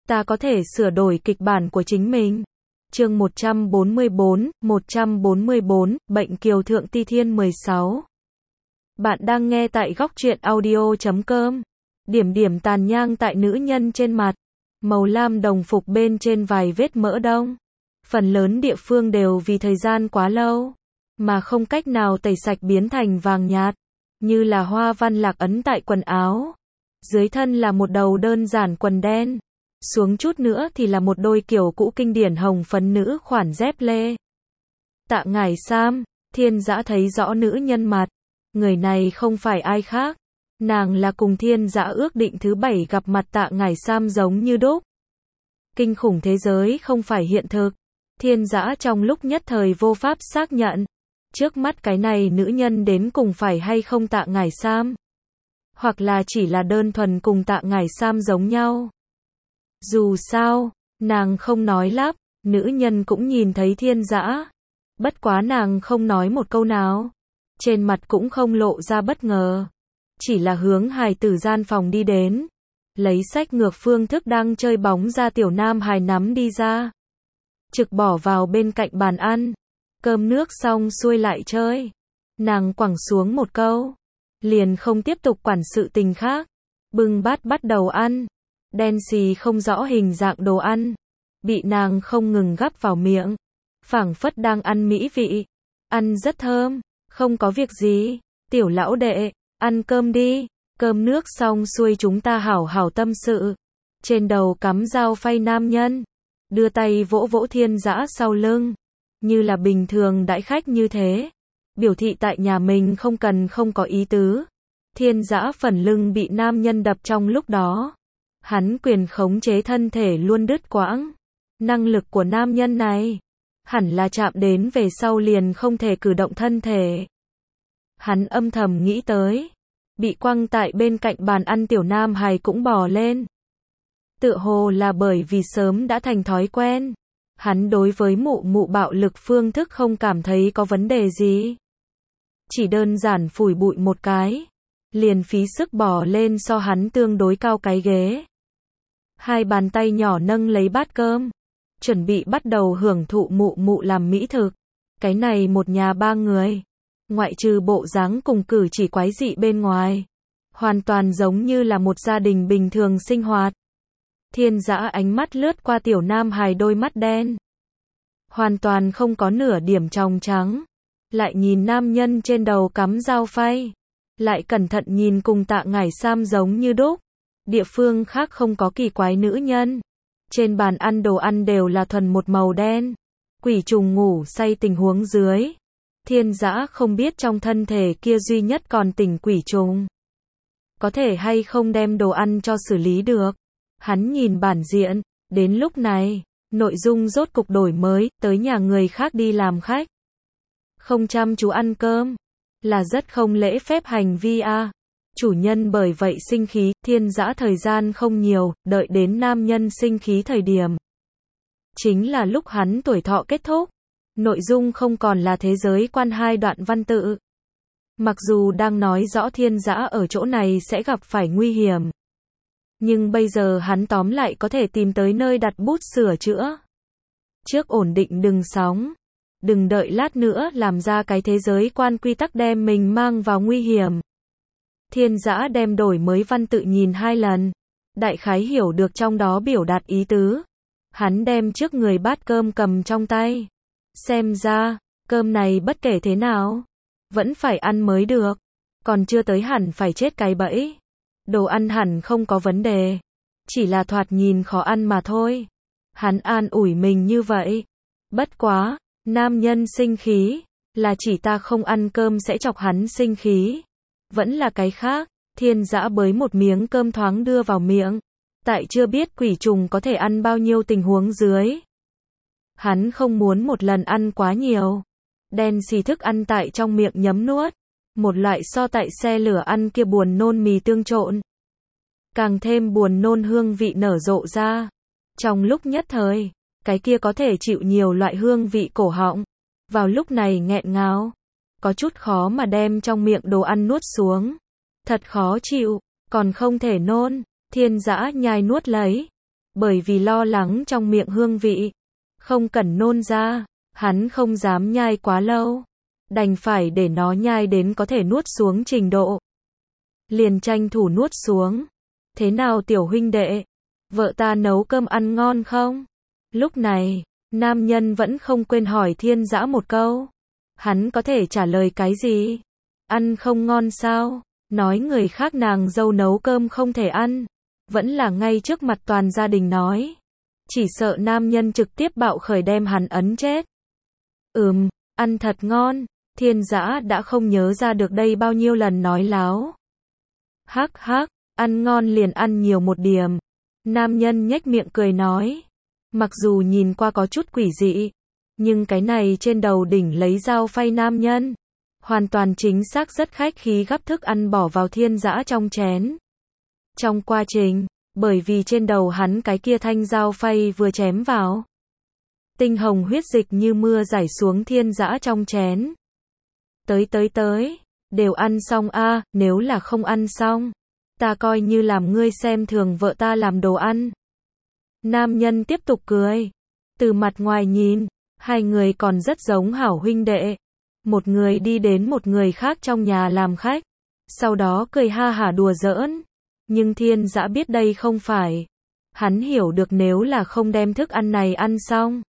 ta có thể sửa đổi kịch bản của chính mình. Chương 144, Bệnh Kiều Thượng Ti Thiên 16. Bạn đang nghe tại góc truyện audio.com. Điểm điểm tàn nhang tại nữ nhân trên mặt. Màu lam đồng phục bên trên vài vết mỡ đông. Phần lớn địa phương đều vì thời gian quá lâu, mà không cách nào tẩy sạch biến thành vàng nhạt, như là hoa văn lạc ấn tại quần áo. Dưới thân là một đầu đơn giản quần đen. Xuống chút nữa thì là một đôi kiểu cũ kinh điển hồng phấn nữ khoản dép lê. Tạ Ngải Sam, Thiên Dã thấy rõ nữ nhân mặt. Người này không phải ai khác. Nàng là cùng Thiên Dã ước định thứ 7 gặp mặt Tạ Ngải Sam giống như đúc. Kinh khủng thế giới không phải hiện thực. Thiên Dã trong lúc nhất thời vô pháp xác nhận. Trước mắt cái này nữ nhân đến cùng phải hay không Tạ Ngải Sam. Hoặc là chỉ là đơn thuần cùng Tạ Ngải Sam giống nhau. Dù sao, nàng không nói lắp, nữ nhân cũng nhìn thấy Thiên Dã. Bất quá nàng không nói một câu nào. Trên mặt cũng không lộ ra bất ngờ. Chỉ là hướng hài tử gian phòng đi đến. Lấy sách ngược phương thức đang chơi bóng ra tiểu nam hài nắm đi ra. Trực bỏ vào bên cạnh bàn ăn. Cơm nước xong xuôi lại chơi. Nàng quẳng xuống một câu. Liền không tiếp tục quản sự tình khác. Bưng bát bắt đầu ăn. Đen xì không rõ hình dạng đồ ăn. Bị nàng không ngừng gắp vào miệng. Phảng phất đang ăn mỹ vị. Ăn rất thơm. Không có việc gì. Tiểu lão đệ, ăn cơm đi. Cơm nước xong xuôi chúng ta hảo hảo tâm sự. Trên đầu cắm dao phay nam nhân. Đưa tay vỗ vỗ Thiên Dã sau lưng. Như là bình thường đãi khách như thế. Biểu thị tại nhà mình không có ý tứ. Thiên Dã phần lưng bị nam nhân đập trong lúc đó. Hắn quyền khống chế thân thể luôn đứt quãng. Năng lực của nam nhân này. Hẳn là chạm đến về sau liền không thể cử động thân thể. Hắn âm thầm nghĩ tới. Bị quăng tại bên cạnh bàn ăn tiểu nam hài cũng bò lên. Tựa hồ là bởi vì sớm đã thành thói quen. Hắn đối với mụ mụ bạo lực phương thức không cảm thấy có vấn đề gì. Chỉ đơn giản phủi bụi một cái. Liền phí sức bò lên so hắn tương đối cao cái ghế. Hai bàn tay nhỏ nâng lấy bát cơm. Chuẩn bị bắt đầu hưởng thụ mụ mụ làm mỹ thực. Cái này một nhà ba người. Ngoại trừ bộ dáng cùng cử chỉ quái dị bên ngoài. Hoàn toàn giống như là một gia đình bình thường sinh hoạt. Thiên Dã ánh mắt lướt qua tiểu nam hài đôi mắt đen. Hoàn toàn không có nửa điểm tròng trắng. Lại nhìn nam nhân trên đầu cắm dao phay. Lại cẩn thận nhìn cùng Tạ Ngải Sam giống như đúc. Địa phương khác không có kỳ quái nữ nhân. Trên bàn ăn đồ ăn đều là thuần một màu đen. Quỷ trùng ngủ say tình huống dưới. Thiên Dã không biết trong thân thể kia duy nhất còn tỉnh quỷ trùng. Có thể hay không đem đồ ăn cho xử lý được. Hắn nhìn bản diện. Đến lúc này, nội dung rốt cục đổi mới, tới nhà người khác đi làm khách. Không chăm chú ăn cơm. Là rất không lễ phép hành vi a. Chủ nhân bởi vậy sinh khí, Thiên Dã thời gian không nhiều, đợi đến nam nhân sinh khí thời điểm. Chính là lúc hắn tuổi thọ kết thúc. Nội dung không còn là thế giới quan hai đoạn văn tự. Mặc dù đang nói rõ Thiên Dã ở chỗ này sẽ gặp phải nguy hiểm. Nhưng bây giờ hắn tóm lại có thể tìm tới nơi đặt bút sửa chữa. Trước ổn định đừng sóng. Đừng đợi lát nữa làm ra cái thế giới quan quy tắc đem mình mang vào nguy hiểm. Thiên Dã đem đổi mới văn tự nhìn 2 lần. Đại khái hiểu được trong đó biểu đạt ý tứ. Hắn đem trước người bát cơm cầm trong tay. Xem ra, cơm này bất kể thế nào, vẫn phải ăn mới được. Còn chưa tới hẳn phải chết cái bẫy. Đồ ăn hẳn không có vấn đề. Chỉ là thoạt nhìn khó ăn mà thôi. Hắn an ủi mình như vậy. Bất quá, nam nhân sinh khí. Là chỉ ta không ăn cơm sẽ chọc hắn sinh khí. Vẫn là cái khác. Thiên Dã bới một miếng cơm thoáng đưa vào miệng. Tại chưa biết quỷ trùng có thể ăn bao nhiêu tình huống dưới. Hắn không muốn một lần ăn quá nhiều. Đen xì thức ăn tại trong miệng nhấm nuốt. Một loại so tại xe lửa ăn kia buồn nôn mì tương trộn. Càng thêm buồn nôn hương vị nở rộ ra. Trong lúc nhất thời, cái kia có thể chịu nhiều loại hương vị cổ họng. Vào lúc này nghẹn ngào. Có chút khó mà đem trong miệng đồ ăn nuốt xuống. Thật khó chịu, còn không thể nôn. Thiên Dã nhai nuốt lấy. bởi vì lo lắng trong miệng hương vị không cần nôn ra, hắn không dám nhai quá lâu, đành phải để nó nhai đến có thể nuốt xuống trình độ. Liền tranh thủ nuốt xuống. Thế nào tiểu huynh đệ? Vợ ta nấu cơm ăn ngon không? Lúc này, nam nhân vẫn không quên hỏi Thiên Dã một câu. Hắn có thể trả lời cái gì? Ăn không ngon sao? Nói người khác nàng dâu nấu cơm không thể ăn. Vẫn là ngay trước mặt toàn gia đình nói. Chỉ sợ nam nhân trực tiếp bạo khởi đem hắn ấn chết. Ăn thật ngon. Thiên Dã đã không nhớ ra được đây bao nhiêu lần nói láo. Hắc hắc, ăn ngon liền ăn nhiều một điểm. Nam nhân nhếch miệng cười nói. Mặc dù nhìn qua có chút quỷ dị, nhưng cái này trên đầu đỉnh lấy dao phay nam nhân, hoàn toàn chính xác rất khách khí gắp thức ăn bỏ vào Thiên Dã trong chén. Trong quá trình, bởi vì trên đầu hắn cái kia thanh dao phay vừa chém vào, tinh hồng huyết dịch như mưa rải xuống Thiên Dã trong chén. Tới, đều ăn xong a, nếu là không ăn xong, ta coi như làm ngươi xem thường vợ ta làm đồ ăn. Nam nhân tiếp tục cười. Từ mặt ngoài nhìn, hai người còn rất giống hảo huynh đệ. Một người đi đến một người khác trong nhà làm khách, sau đó cười ha hả đùa giỡn. Nhưng Thiên Dã biết đây không phải. Hắn hiểu được nếu là không đem thức ăn này ăn xong,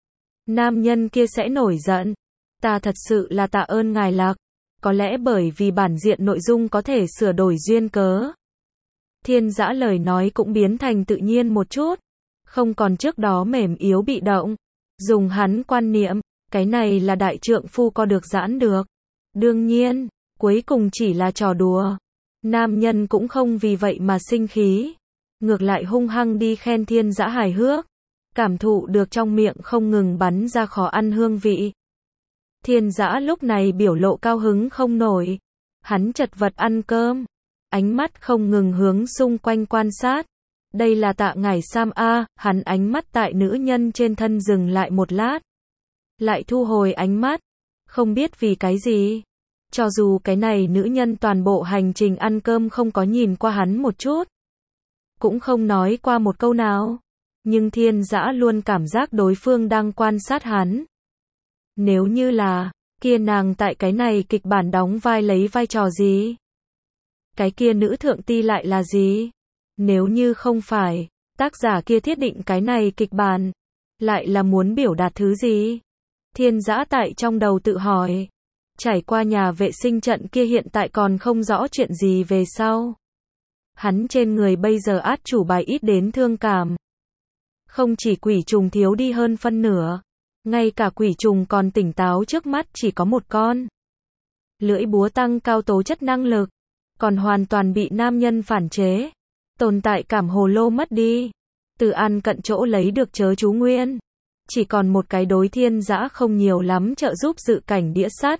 nam nhân kia sẽ nổi giận. Ta thật sự là tạ ơn ngài Lạc. Có lẽ bởi vì bản diện nội dung có thể sửa đổi duyên cớ. Thiên Dã lời nói cũng biến thành tự nhiên một chút. Không còn trước đó mềm yếu bị động. Dùng hắn quan niệm, cái này là đại trượng phu có được giãn được. Đương nhiên, cuối cùng chỉ là trò đùa. Nam nhân cũng không vì vậy mà sinh khí. Ngược lại hung hăng đi khen Thiên Dã hài hước. Cảm thụ được trong miệng không ngừng bắn ra khó ăn hương vị. Thiên Dã lúc này biểu lộ cao hứng không nổi. Hắn chật vật ăn cơm. Ánh mắt không ngừng hướng xung quanh quan sát. Đây là Tạ Ngải Sam a, hắn ánh mắt tại nữ nhân trên thân dừng lại một lát. Lại thu hồi ánh mắt. Không biết vì cái gì. Cho dù cái này nữ nhân toàn bộ hành trình ăn cơm không có nhìn qua hắn một chút. Cũng không nói qua một câu nào. Nhưng Thiên Dã luôn cảm giác đối phương đang quan sát hắn. Nếu như là, kia nàng tại cái này kịch bản đóng vai lấy vai trò gì? Cái kia nữ thượng ti lại là gì? Nếu như không phải, tác giả kia thiết định cái này kịch bản, lại là muốn biểu đạt thứ gì? Thiên Dã tại trong đầu tự hỏi. Trải qua nhà vệ sinh trận kia hiện tại còn không rõ chuyện gì về sau. Hắn trên người bây giờ át chủ bài ít đến thương cảm. Không chỉ quỷ trùng thiếu đi hơn phân nửa. Ngay cả quỷ trùng còn tỉnh táo trước mắt chỉ có một con. Lưỡi búa tăng cao tố chất năng lực. Còn hoàn toàn bị nam nhân phản chế. Tồn tại cảm hồ lô mất đi. Từ ăn cận chỗ lấy được chớ chú nguyên. Chỉ còn một cái đối Thiên Dã không nhiều lắm trợ giúp dự cảnh đĩa sắt.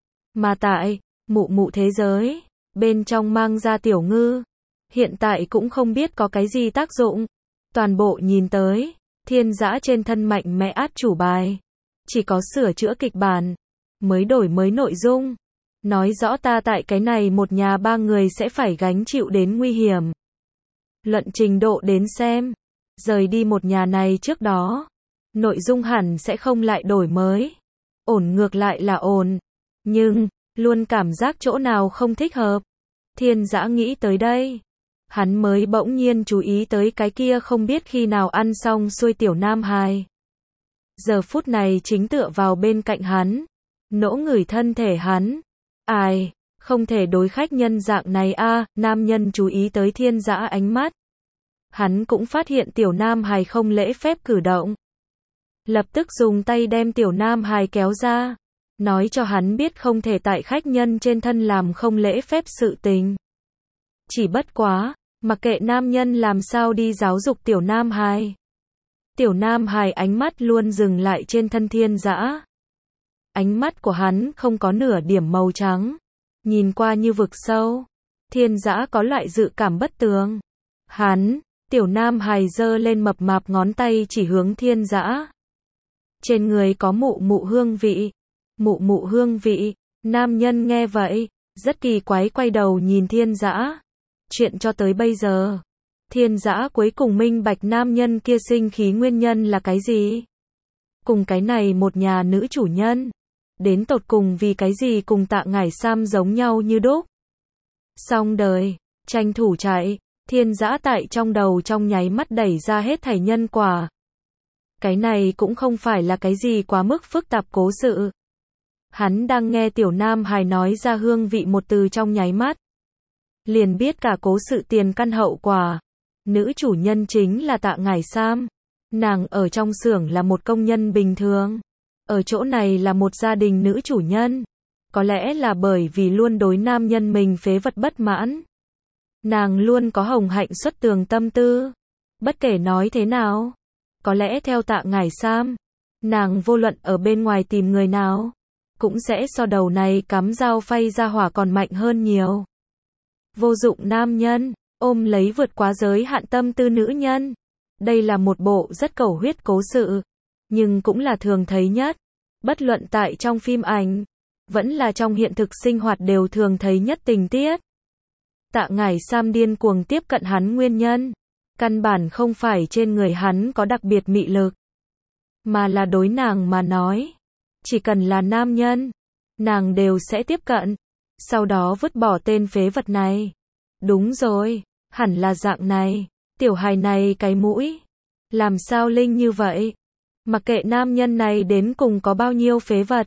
Mà tại, mụ thế giới, bên trong mang ra tiểu ngư. Hiện tại cũng không biết có cái gì tác dụng. Toàn bộ nhìn tới. Thiên Dã trên thân mạnh mẽ át chủ bài. Chỉ có sửa chữa kịch bản. Mới đổi mới nội dung. Nói rõ ta tại cái này một nhà ba người sẽ phải gánh chịu đến nguy hiểm. Luận trình độ đến xem. Rời đi một nhà này trước đó. Nội dung hẳn sẽ không lại đổi mới. Ổn ngược lại là ổn. Nhưng, luôn cảm giác chỗ nào không thích hợp. Thiên Dã nghĩ tới đây. Hắn mới bỗng nhiên chú ý tới cái kia không biết khi nào ăn xong xuôi tiểu nam hài. Giờ phút này chính tựa vào bên cạnh hắn. Nỗ ngửi thân thể hắn. Ai, không thể đối khách nhân dạng này a, nam nhân chú ý tới Thiên Dã ánh mắt. Hắn cũng phát hiện tiểu nam hài không lễ phép cử động. Lập tức dùng tay đem tiểu nam hài kéo ra. Nói cho hắn biết không thể tại khách nhân trên thân làm không lễ phép sự tình. Chỉ bất quá, mặc kệ nam nhân làm sao đi giáo dục tiểu nam hài. Tiểu nam hài ánh mắt luôn dừng lại trên thân Thiên Dã. Ánh mắt của hắn không có nửa điểm màu trắng. Nhìn qua như vực sâu. Thiên Dã có loại dự cảm bất tường. Tiểu nam hài giơ lên mập mạp ngón tay chỉ hướng Thiên Dã. Trên người có mụ hương vị. Mụ hương vị. Nam nhân nghe vậy, rất kỳ quái quay đầu nhìn Thiên Dã. Chuyện cho tới bây giờ, Thiên Dã cuối cùng minh bạch nam nhân kia sinh khí nguyên nhân là cái gì. Cùng cái này một nhà nữ chủ nhân, đến tột cùng vì cái gì cùng Tạ Ngải Sam giống nhau như đúc. Xong đời, tranh thủ chạy, Thiên Dã tại trong đầu trong nháy mắt đẩy ra hết thảy nhân quả. Cái này cũng không phải là cái gì quá mức phức tạp cố sự. Hắn đang nghe tiểu nam hài nói ra hương vị một từ trong nháy mắt, liền biết cả cố sự tiền căn hậu quả. Nữ chủ nhân chính là Tạ Ngải Sam. Nàng ở trong xưởng là một công nhân bình thường. Ở chỗ này là một gia đình nữ chủ nhân. Có lẽ là bởi vì luôn đối nam nhân mình phế vật bất mãn. Nàng luôn có hồng hạnh xuất tường tâm tư. Bất kể nói thế nào, có lẽ theo Tạ Ngải Sam, nàng vô luận ở bên ngoài tìm người nào, cũng sẽ so đầu này cắm dao phay ra hỏa còn mạnh hơn nhiều. Vô dụng nam nhân, ôm lấy vượt quá giới hạn tâm tư nữ nhân. Đây là một bộ rất cầu huyết cố sự, nhưng cũng là thường thấy nhất. Bất luận tại trong phim ảnh, vẫn là trong hiện thực sinh hoạt đều thường thấy nhất tình tiết. Tạ Ngải Sam điên cuồng tiếp cận hắn nguyên nhân, căn bản không phải trên người hắn có đặc biệt mị lực, mà là đối nàng mà nói, chỉ cần là nam nhân, nàng đều sẽ tiếp cận, sau đó vứt bỏ tên phế vật này. Đúng rồi, hẳn là dạng này, tiểu hài này cái mũi, làm sao linh như vậy? Mặc kệ nam nhân này đến cùng có bao nhiêu phế vật,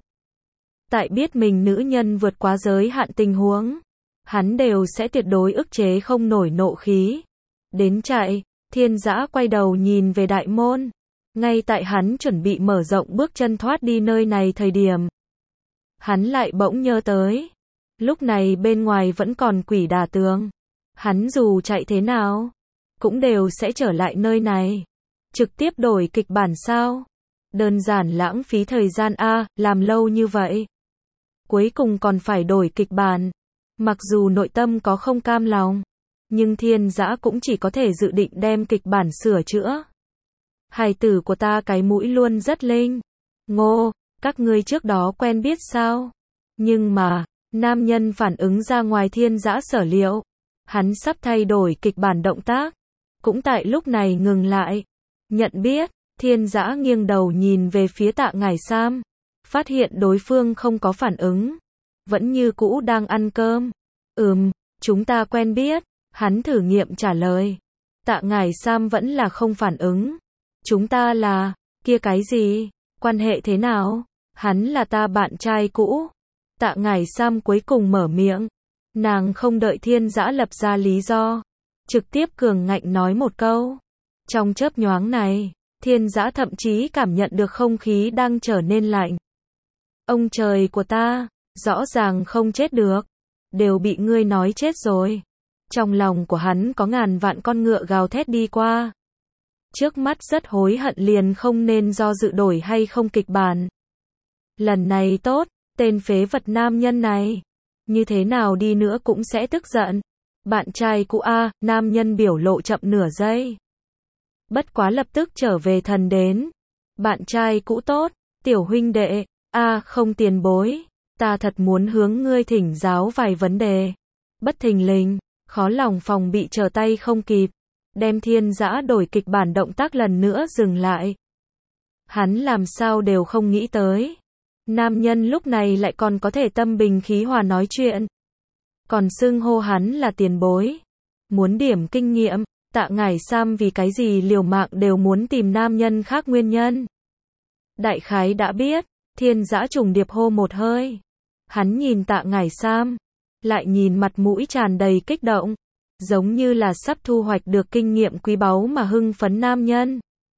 tại biết mình nữ nhân vượt quá giới hạn tình huống, hắn đều sẽ tuyệt đối ức chế không nổi nộ khí. Đến chạy, Thiên Dã quay đầu nhìn về đại môn. Ngay tại hắn chuẩn bị mở rộng bước chân thoát đi nơi này thời điểm, hắn lại bỗng nhớ tới, lúc này bên ngoài vẫn còn quỷ đả tường. Hắn dù chạy thế nào, cũng đều sẽ trở lại nơi này. Trực tiếp đổi kịch bản sao? Đơn giản lãng phí thời gian a, làm lâu như vậy. Cuối cùng còn phải đổi kịch bản. Mặc dù nội tâm có không cam lòng, nhưng Thiên Dã cũng chỉ có thể dự định đem kịch bản sửa chữa. Hài tử của ta cái mũi luôn rất linh. Ngô, các ngươi trước đó quen biết sao? Nhưng mà, nam nhân phản ứng ra ngoài Thiên Dã sở liệu. Hắn sắp thay đổi kịch bản động tác, cũng tại lúc này ngừng lại. Nhận biết, Thiên Dã nghiêng đầu nhìn về phía Tạ Ngải Sam, phát hiện đối phương không có phản ứng, vẫn như cũ đang ăn cơm. Chúng ta quen biết, hắn thử nghiệm trả lời. Tạ Ngải Sam vẫn là không phản ứng. Chúng ta là, kia cái gì, quan hệ thế nào? Hắn là ta bạn trai cũ. Tạ Ngải Sam cuối cùng mở miệng. Nàng không đợi Thiên Dã lập ra lý do, trực tiếp cường ngạnh nói một câu. Trong chớp nhoáng này, Thiên Dã thậm chí cảm nhận được không khí đang trở nên lạnh. Ông trời của ta, rõ ràng không chết được, đều bị ngươi nói chết rồi. Trong lòng của hắn có ngàn vạn con ngựa gào thét đi qua. Trước mắt rất hối hận liền không nên do dự đổi hay không kịch bản. Lần này tốt, tên phế vật nam nhân này, như thế nào đi nữa cũng sẽ tức giận. Bạn trai cũ a, nam nhân biểu lộ chậm nửa giây. Bất quá lập tức trở về thần đến. Bạn trai cũ tốt, tiểu huynh đệ, không tiền bối, ta thật muốn hướng ngươi thỉnh giáo vài vấn đề. Bất thình lình, khó lòng phòng bị trở tay không kịp, đem Thiên Dã đổi kịch bản động tác lần nữa dừng lại. Hắn làm sao đều không nghĩ tới. Nam nhân lúc này lại còn có thể tâm bình khí hòa nói chuyện. Còn xưng hô hắn là tiền bối. Muốn điểm kinh nghiệm, Tạ Ngải Sam vì cái gì liều mạng đều muốn tìm nam nhân khác nguyên nhân. Đại khái đã biết, Thiên Dã trùng điệp hô một hơi. Hắn nhìn Tạ Ngải Sam, lại nhìn mặt mũi tràn đầy kích động, giống như là sắp thu hoạch được kinh nghiệm quý báu mà hưng phấn nam nhân.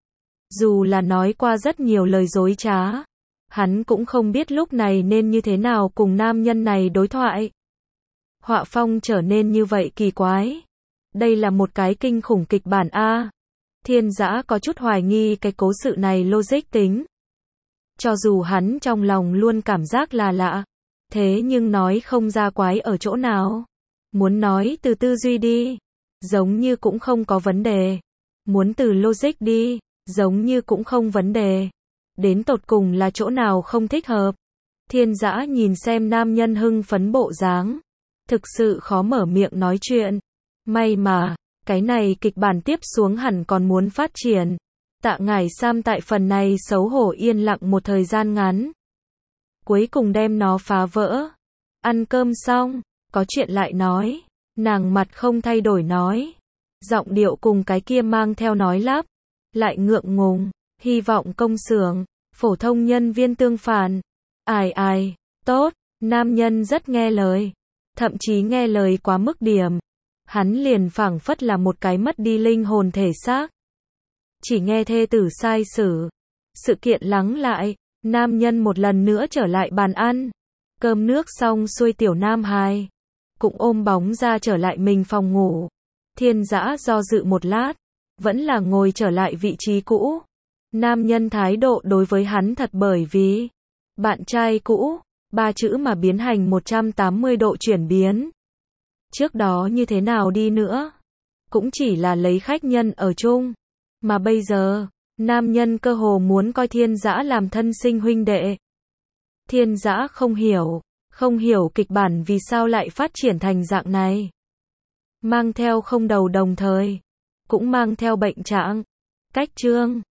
Dù là nói qua rất nhiều lời dối trá, hắn cũng không biết lúc này nên như thế nào cùng nam nhân này đối thoại. Họa phong trở nên như vậy kỳ quái. Đây là một cái kinh khủng kịch bản a. Thiên Dã có chút hoài nghi cái cố sự này logic tính. Cho dù hắn trong lòng luôn cảm giác là lạ, thế nhưng nói không ra quái ở chỗ nào. Muốn nói từ tư duy đi, giống như cũng không có vấn đề. Muốn từ logic đi, giống như cũng không vấn đề. Đến tột cùng là chỗ nào không thích hợp. Thiên Dã nhìn xem nam nhân hưng phấn bộ dáng, thực sự khó mở miệng nói chuyện. May mà, Cái này kịch bản tiếp xuống hẳn còn muốn phát triển. Tạ Ngải Sam tại phần này xấu hổ yên lặng một thời gian ngắn. Cuối cùng đem nó phá vỡ. Ăn cơm xong, có chuyện lại nói. Nàng mặt không thay đổi nói. Giọng điệu cùng cái kia mang theo nói lắp. Lại ngượng ngùng. Hy vọng công xưởng, phổ thông nhân viên tương phản. Ai, tốt, nam nhân rất nghe lời. Thậm chí nghe lời quá mức điểm. Hắn liền phảng phất là một cái mất đi linh hồn thể xác. Chỉ nghe thê tử sai xử. Sự kiện lắng lại, nam nhân một lần nữa trở lại bàn ăn. Cơm nước xong xuôi tiểu nam hài cũng ôm bóng ra trở lại mình phòng ngủ. Thiên Dã do dự một lát, vẫn là ngồi trở lại vị trí cũ. Nam nhân thái độ đối với hắn thật bởi vì bạn trai cũ, 3 chữ mà biến hành 180 độ chuyển biến. Trước đó như thế nào đi nữa, cũng chỉ là lấy khách nhân ở chung. Mà bây giờ, nam nhân cơ hồ muốn coi Thiên Dã làm thân sinh huynh đệ. Thiên Dã không hiểu kịch bản vì sao lại phát triển thành dạng này. Mang theo không đầu đồng thời, cũng mang theo bệnh trạng. Cách chương